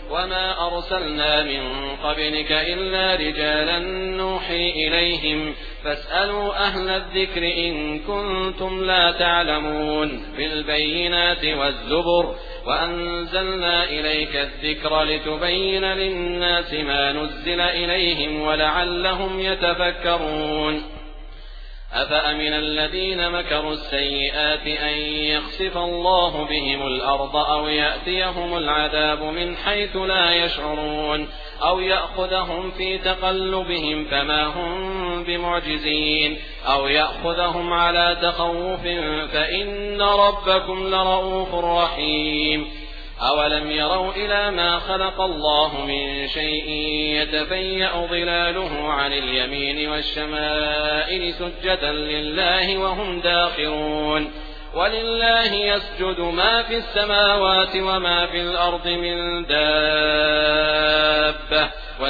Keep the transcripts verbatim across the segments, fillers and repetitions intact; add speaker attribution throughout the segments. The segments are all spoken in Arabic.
Speaker 1: وما أرسلنا من قبلك إلا رجالا نوحي إليهم فاسألوا أهل الذكر إن كنتم لا تعلمون بالبينات والزبر وأنزلنا إليك الذكر لتبين للناس ما نزل إليهم ولعلهم يتفكرون أفأمن الذين مكروا السيئات أن يخسف الله بهم الأرض أو يأتيهم العذاب من حيث لا يشعرون أو يأخذهم في تقلبهم فما هم بمعجزين أو يأخذهم على تخوف فإن ربكم لرؤوف رحيم أولم يروا إلى ما خلق الله من شيء يتفيأ ظلاله عن اليمين والشمائل سجدا لله وهم داخرون ولله يسجد ما في السماوات وما في الأرض من دابة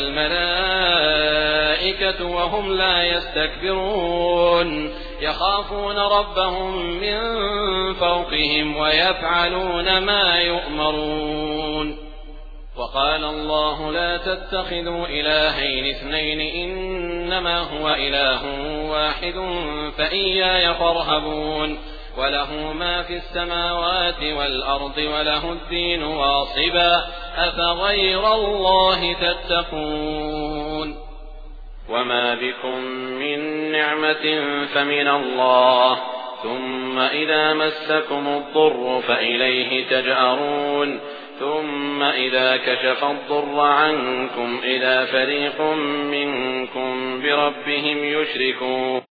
Speaker 1: والملائكة وهم لا يستكبرون يخافون ربهم من فوقهم ويفعلون ما يؤمرون وقال الله لا تتخذوا إلهين اثنين إنما هو إله واحد فإياي فارهبون وله ما في السماوات والأرض وله الدين واصبا أفغير الله تتقون وما بكم من نعمة فمن الله ثم إذا مسكم الضر فإليه تجأرون ثم إذا كشف الضر عنكم إذا فريق منكم بربهم يشركون